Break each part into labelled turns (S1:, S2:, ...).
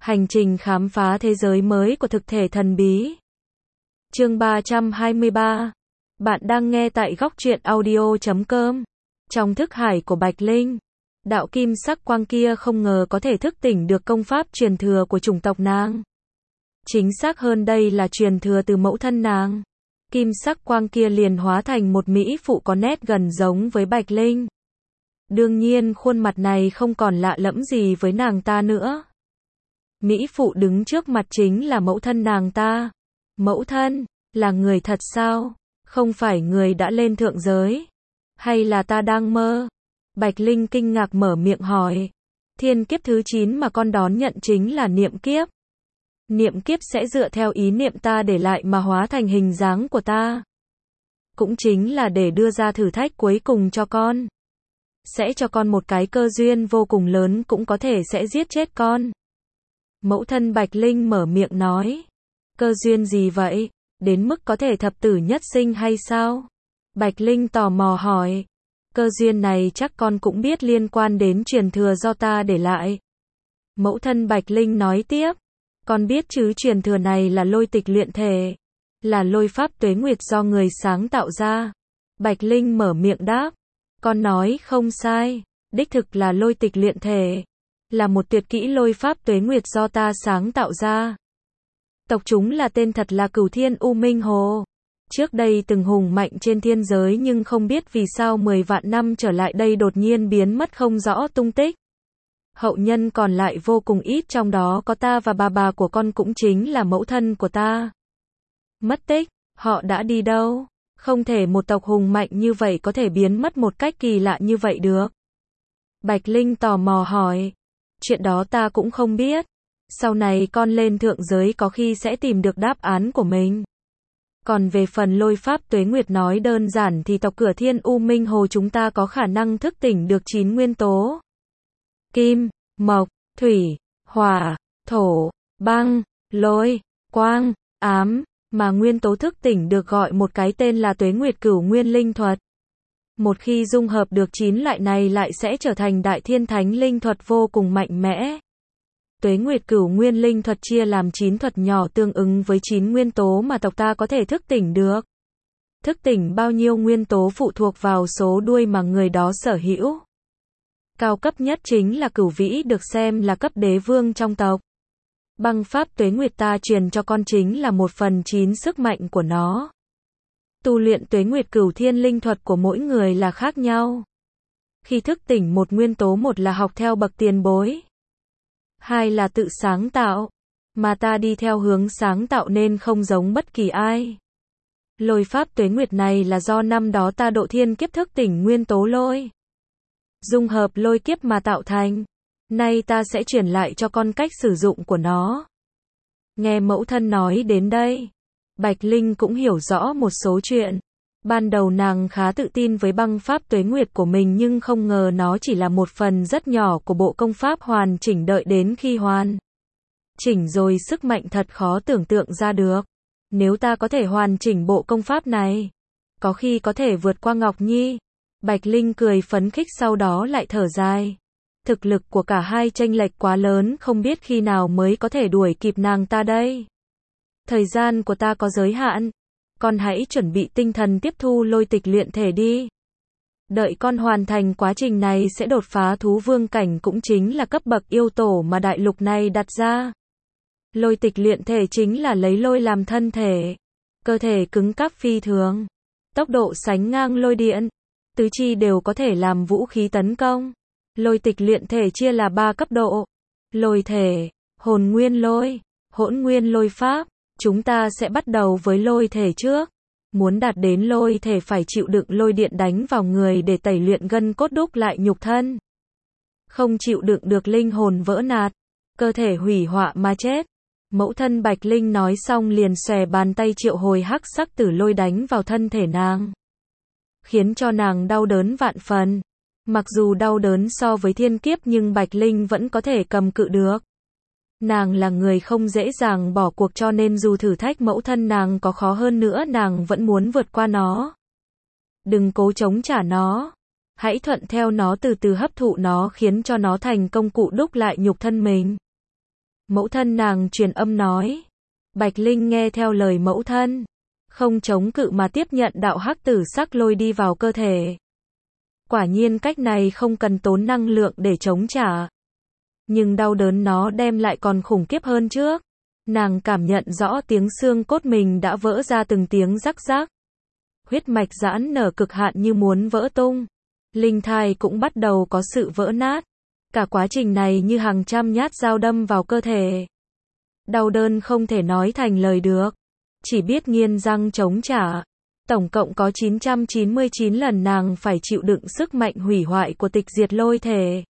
S1: Hành trình khám phá thế giới mới của thực thể thần bí. Chương 323. Bạn đang nghe tại góc truyện audio.com. Trong thức hải của Bạch Linh, đạo kim sắc quang kia không ngờ có thể thức tỉnh được công pháp truyền thừa của chủng tộc nàng. Chính xác hơn đây là truyền thừa từ mẫu thân nàng. Kim sắc quang kia liền hóa thành một mỹ phụ có nét gần giống với Bạch Linh. Đương nhiên khuôn mặt này không còn lạ lẫm gì với nàng ta nữa. Mỹ phụ đứng trước mặt chính là mẫu thân nàng ta. Mẫu thân, là người thật sao? Không phải người đã lên thượng giới? Hay là ta đang mơ? Bạch Linh kinh ngạc mở miệng hỏi. Thiên kiếp thứ 9 mà con đón nhận chính là niệm kiếp. Niệm kiếp sẽ dựa theo ý niệm ta để lại mà hóa thành hình dáng của ta. Cũng chính là để đưa ra thử thách cuối cùng cho con. Sẽ cho con một cái cơ duyên vô cùng lớn, cũng có thể sẽ giết chết con. Mẫu thân Bạch Linh mở miệng nói. Cơ duyên gì vậy? Đến mức có thể thập tử nhất sinh hay sao? Bạch Linh tò mò hỏi. Cơ duyên này chắc con cũng biết, liên quan đến truyền thừa do ta để lại. Mẫu thân Bạch Linh nói tiếp. Con biết chứ, truyền thừa này là lôi tịch luyện thể. Là lôi pháp tuế nguyệt do người sáng tạo ra. Bạch Linh mở miệng đáp. Con nói không sai. Đích thực là lôi tịch luyện thể. Là một tuyệt kỹ lôi pháp tuế nguyệt do ta sáng tạo ra. Tộc chúng là tên thật là Cửu Thiên U Minh Hồ. Trước đây từng hùng mạnh trên thiên giới, nhưng không biết vì sao 10 vạn năm trở lại đây đột nhiên biến mất không rõ tung tích. Hậu nhân còn lại vô cùng ít, trong đó có ta và bà của con cũng chính là mẫu thân của ta. Mất tích, họ đã đi đâu? Không thể một tộc hùng mạnh như vậy có thể biến mất một cách kỳ lạ như vậy được. Bạch Linh tò mò hỏi. Chuyện đó ta cũng không biết. Sau này con lên thượng giới có khi sẽ tìm được đáp án của mình. Còn về phần lôi pháp tuế nguyệt nói đơn giản thì tộc Cửu Thiên U Minh Hồ chúng ta có khả năng thức tỉnh được 9 nguyên tố. Kim, mộc, thủy, hỏa, thổ, băng, lôi, quang, ám, mà nguyên tố thức tỉnh được gọi một cái tên là Tuế Nguyệt Cửu Nguyên Linh Thuật. Một khi dung hợp được 9 loại này lại sẽ trở thành Đại Thiên Thánh Linh Thuật vô cùng mạnh mẽ. Tuế Nguyệt Cửu Nguyên Linh Thuật chia làm 9 thuật nhỏ tương ứng với 9 nguyên tố mà tộc ta có thể thức tỉnh được. Thức tỉnh bao nhiêu nguyên tố phụ thuộc vào số đuôi mà người đó sở hữu. Cao cấp nhất chính là Cửu Vĩ, được xem là cấp đế vương trong tộc. Băng pháp tuế nguyệt ta truyền cho con chính là 1/9 sức mạnh của nó. Tu luyện Tuế Nguyệt Cửu Thiên Linh Thuật của mỗi người là khác nhau. Khi thức tỉnh một nguyên tố, một là học theo bậc tiền bối, hai là tự sáng tạo, mà ta đi theo hướng sáng tạo nên không giống bất kỳ ai. Lôi pháp tuế nguyệt này là do năm đó ta độ thiên kiếp thức tỉnh nguyên tố lôi, dung hợp lôi kiếp mà tạo thành. Nay ta sẽ truyền lại cho con cách sử dụng của nó. Nghe mẫu thân nói đến đây, Bạch Linh cũng hiểu rõ một số chuyện. Ban đầu nàng khá tự tin với băng pháp tuế nguyệt của mình, nhưng không ngờ nó chỉ là một phần rất nhỏ của bộ công pháp hoàn chỉnh. Đợi đến khi hoàn chỉnh rồi, sức mạnh thật khó tưởng tượng ra được. Nếu ta có thể hoàn chỉnh bộ công pháp này, có khi có thể vượt qua Ngọc Nhi. Bạch Linh cười phấn khích, sau đó lại thở dài. Thực lực của cả hai chênh lệch quá lớn, không biết khi nào mới có thể đuổi kịp nàng ta đây. Thời gian của ta có giới hạn. Con hãy chuẩn bị tinh thần tiếp thu lôi tịch luyện thể đi. Đợi con hoàn thành quá trình này sẽ đột phá thú vương cảnh, cũng chính là cấp bậc yêu tổ mà đại lục này đặt ra. Lôi tịch luyện thể chính là lấy lôi làm thân thể. Cơ thể cứng cáp phi thường. Tốc độ sánh ngang lôi điện. Tứ chi đều có thể làm vũ khí tấn công. Lôi tịch luyện thể chia là 3 cấp độ. Lôi thể, hồn nguyên lôi, hỗn nguyên lôi pháp. Chúng ta sẽ bắt đầu với lôi thể trước. Muốn đạt đến lôi thể phải chịu đựng lôi điện đánh vào người để tẩy luyện gân cốt, đúc lại nhục thân. Không chịu đựng được linh hồn vỡ nát, cơ thể hủy hoại mà chết. Mẫu thân Bạch Linh nói xong liền xòe bàn tay triệu hồi hắc sắc tử lôi đánh vào thân thể nàng, khiến cho nàng đau đớn vạn phần. Mặc dù đau đớn so với thiên kiếp nhưng Bạch Linh vẫn có thể cầm cự được. Nàng là người không dễ dàng bỏ cuộc, cho nên dù thử thách mẫu thân nàng có khó hơn nữa nàng vẫn muốn vượt qua nó. Đừng cố chống trả nó. Hãy thuận theo nó, từ từ hấp thụ nó, khiến cho nó thành công cụ đúc lại nhục thân mình. Mẫu thân nàng truyền âm nói. Bạch Linh nghe theo lời mẫu thân, không chống cự mà tiếp nhận đạo hắc tử sắc lôi đi vào cơ thể. Quả nhiên cách này không cần tốn năng lượng để chống trả. Nhưng đau đớn nó đem lại còn khủng khiếp hơn trước. Nàng cảm nhận rõ tiếng xương cốt mình đã vỡ ra từng tiếng rắc rắc. Huyết mạch giãn nở cực hạn như muốn vỡ tung. Linh thai cũng bắt đầu có sự vỡ nát. Cả quá trình này như hàng trăm nhát dao đâm vào cơ thể. Đau đớn không thể nói thành lời được. Chỉ biết nghiến răng chống trả. Tổng cộng có 999 lần nàng phải chịu đựng sức mạnh hủy hoại của tịch diệt lôi thể.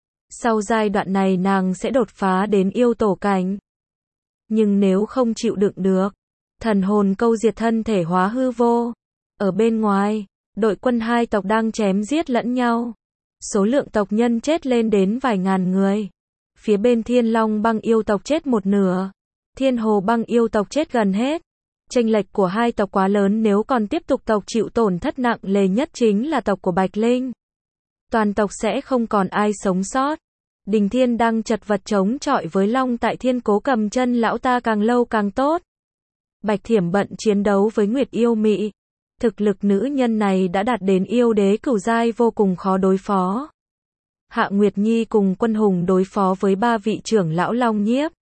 S1: Sau giai đoạn này nàng sẽ đột phá đến yêu tổ cảnh. Nhưng nếu không chịu đựng được, thần hồn câu diệt thân thể hóa hư vô. Ở bên ngoài, đội quân hai tộc đang chém giết lẫn nhau. Số lượng tộc nhân chết lên đến vài ngàn người. Phía bên Thiên Long băng yêu tộc chết một nửa. Thiên Hồ băng yêu tộc chết gần hết. Chênh lệch của hai tộc quá lớn, nếu còn tiếp tục tộc chịu tổn thất nặng nề nhất chính là tộc của Bạch Linh. Toàn tộc sẽ không còn ai sống sót. Đình Thiên đang chật vật chống chọi với Long tại Thiên Cố cầm chân lão ta càng lâu càng tốt. Bạch Thiểm bận chiến đấu với Nguyệt yêu mị. Thực lực nữ nhân này đã đạt đến yêu đế cửu giai, vô cùng khó đối phó. Hạ Nguyệt Nhi cùng Quân Hùng đối phó với ba vị trưởng lão Long Nhiếp,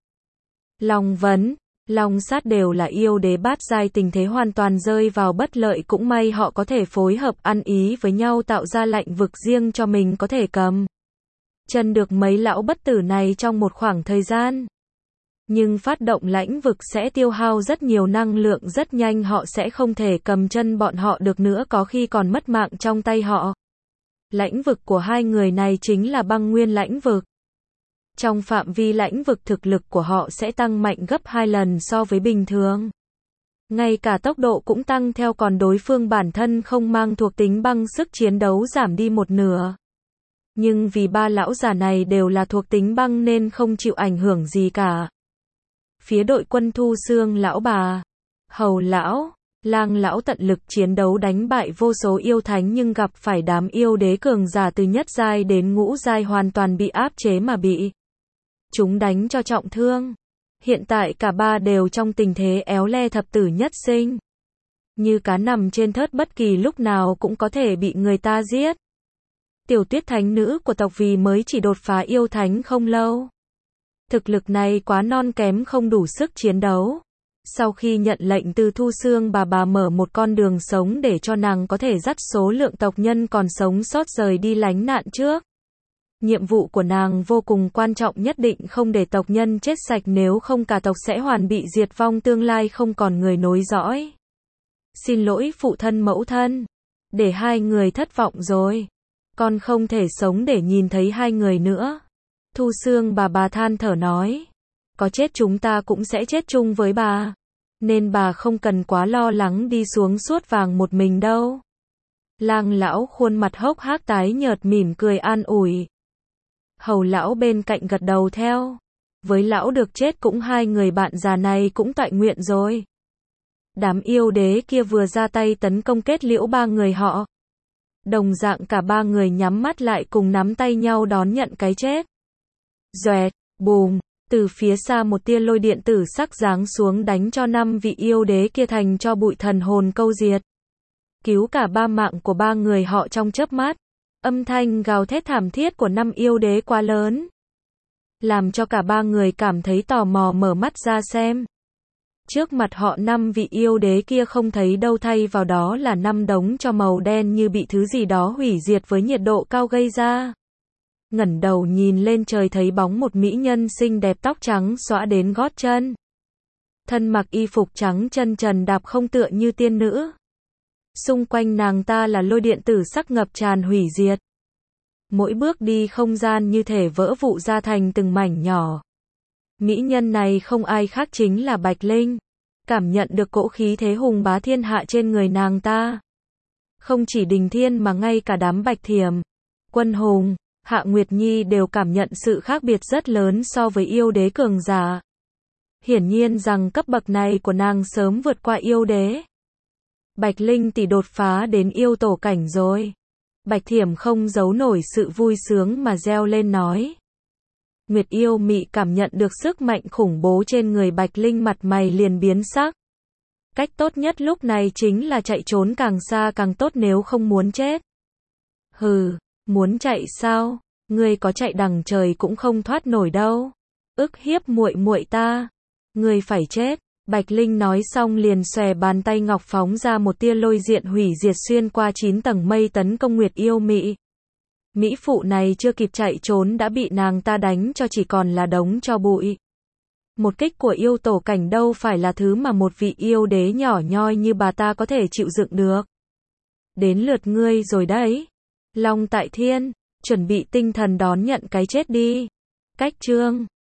S1: Long Vấn, Long Sát đều là yêu đế bát giai, tình thế hoàn toàn rơi vào bất lợi, cũng may họ có thể phối hợp ăn ý với nhau tạo ra lãnh vực riêng cho mình có thể cầm chân được mấy lão bất tử này trong một khoảng thời gian. Nhưng phát động lãnh vực sẽ tiêu hao rất nhiều năng lượng, rất nhanh họ sẽ không thể cầm chân bọn họ được nữa, có khi còn mất mạng trong tay họ. Lãnh vực của hai người này chính là băng nguyên lãnh vực. Trong phạm vi lãnh vực thực lực của họ sẽ tăng mạnh gấp 2 lần so với bình thường. Ngay cả tốc độ cũng tăng theo, còn đối phương bản thân không mang thuộc tính băng, sức chiến đấu giảm đi một nửa. Nhưng vì ba lão già này đều là thuộc tính băng nên không chịu ảnh hưởng gì cả. Phía đội quân Thu Xương lão bà, Hầu lão, Lang lão tận lực chiến đấu đánh bại vô số yêu thánh, nhưng gặp phải đám yêu đế cường giả từ nhất giai đến ngũ giai hoàn toàn bị áp chế mà bị chúng đánh cho trọng thương. Hiện tại cả ba đều trong tình thế éo le thập tử nhất sinh. Như cá nằm trên thớt, bất kỳ lúc nào cũng có thể bị người ta giết. Tiểu Tuyết thánh nữ của tộc vì mới chỉ đột phá yêu thánh không lâu. Thực lực này quá non kém, không đủ sức chiến đấu. Sau khi nhận lệnh từ Thu Xương bà mở một con đường sống để cho nàng có thể dắt số lượng tộc nhân còn sống sót rời đi lánh nạn trước. Nhiệm vụ của nàng vô cùng quan trọng, nhất định không để tộc nhân chết sạch, nếu không cả tộc sẽ hoàn bị diệt vong, tương lai không còn người nối dõi. Xin lỗi phụ thân mẫu thân, để hai người thất vọng rồi. Con không thể sống để nhìn thấy hai người nữa. Thu Xương bà than thở nói. Có chết chúng ta cũng sẽ chết chung với bà. Nên bà không cần quá lo lắng đi xuống suốt vàng một mình đâu. Lang lão khuôn mặt hốc hác tái nhợt mỉm cười an ủi. Hầu lão bên cạnh gật đầu theo. Với lão được chết cũng hai người bạn già này cũng toại nguyện rồi. Đám yêu đế kia vừa ra tay tấn công kết liễu ba người họ. Đồng dạng cả ba người nhắm mắt lại cùng nắm tay nhau đón nhận cái chết. Doẹt, bùm, từ phía xa một tia lôi điện tử sắc giáng xuống đánh cho 5 vị yêu đế kia thành cho bụi, thần hồn câu diệt. Cứu cả ba mạng của ba người họ trong chớp mắt. Âm thanh gào thét thảm thiết của 5 yêu đế quá lớn, làm cho cả ba người cảm thấy tò mò mở mắt ra xem. Trước mặt họ 5 vị yêu đế kia không thấy đâu, thay vào đó là 5 đống tro màu đen như bị thứ gì đó hủy diệt với nhiệt độ cao gây ra. Ngẩng đầu nhìn lên trời thấy bóng một mỹ nhân xinh đẹp, tóc trắng xõa đến gót chân. Thân mặc y phục trắng, chân trần đạp không tựa như tiên nữ. Xung quanh nàng ta là lôi điện tử sắc ngập tràn hủy diệt. Mỗi bước đi không gian như thể vỡ vụn ra thành từng mảnh nhỏ. Mỹ nhân này không ai khác chính là Bạch Linh. Cảm nhận được cỗ khí thế hùng bá thiên hạ trên người nàng ta. Không chỉ Đình Thiên mà ngay cả đám Bạch Thiểm, Quân Hùng, Hạ Nguyệt Nhi đều cảm nhận sự khác biệt rất lớn so với yêu đế cường giả. Hiển nhiên rằng cấp bậc này của nàng sớm vượt qua yêu đế. Bạch Linh tỷ đột phá đến yêu tổ cảnh rồi. Bạch Thiểm không giấu nổi sự vui sướng mà reo lên nói. Nguyệt yêu mị cảm nhận được sức mạnh khủng bố trên người Bạch Linh, mặt mày liền biến sắc. Cách tốt nhất lúc này chính là chạy trốn càng xa càng tốt nếu không muốn chết. Hừ, muốn chạy sao? Ngươi có chạy đằng trời cũng không thoát nổi đâu. Ức hiếp muội muội ta, ngươi phải chết. Bạch Linh nói xong liền xòe bàn tay ngọc phóng ra một tia lôi diện hủy diệt xuyên qua 9 tầng mây tấn công Nguyệt yêu mị. Mỹ phụ này chưa kịp chạy trốn đã bị nàng ta đánh cho chỉ còn là đống tro bụi. Một kích của yêu tổ cảnh đâu phải là thứ mà một vị yêu đế nhỏ nhoi như bà ta có thể chịu đựng được. Đến lượt ngươi rồi đấy. Long Tại Thiên, chuẩn bị tinh thần đón nhận cái chết đi. Cách chương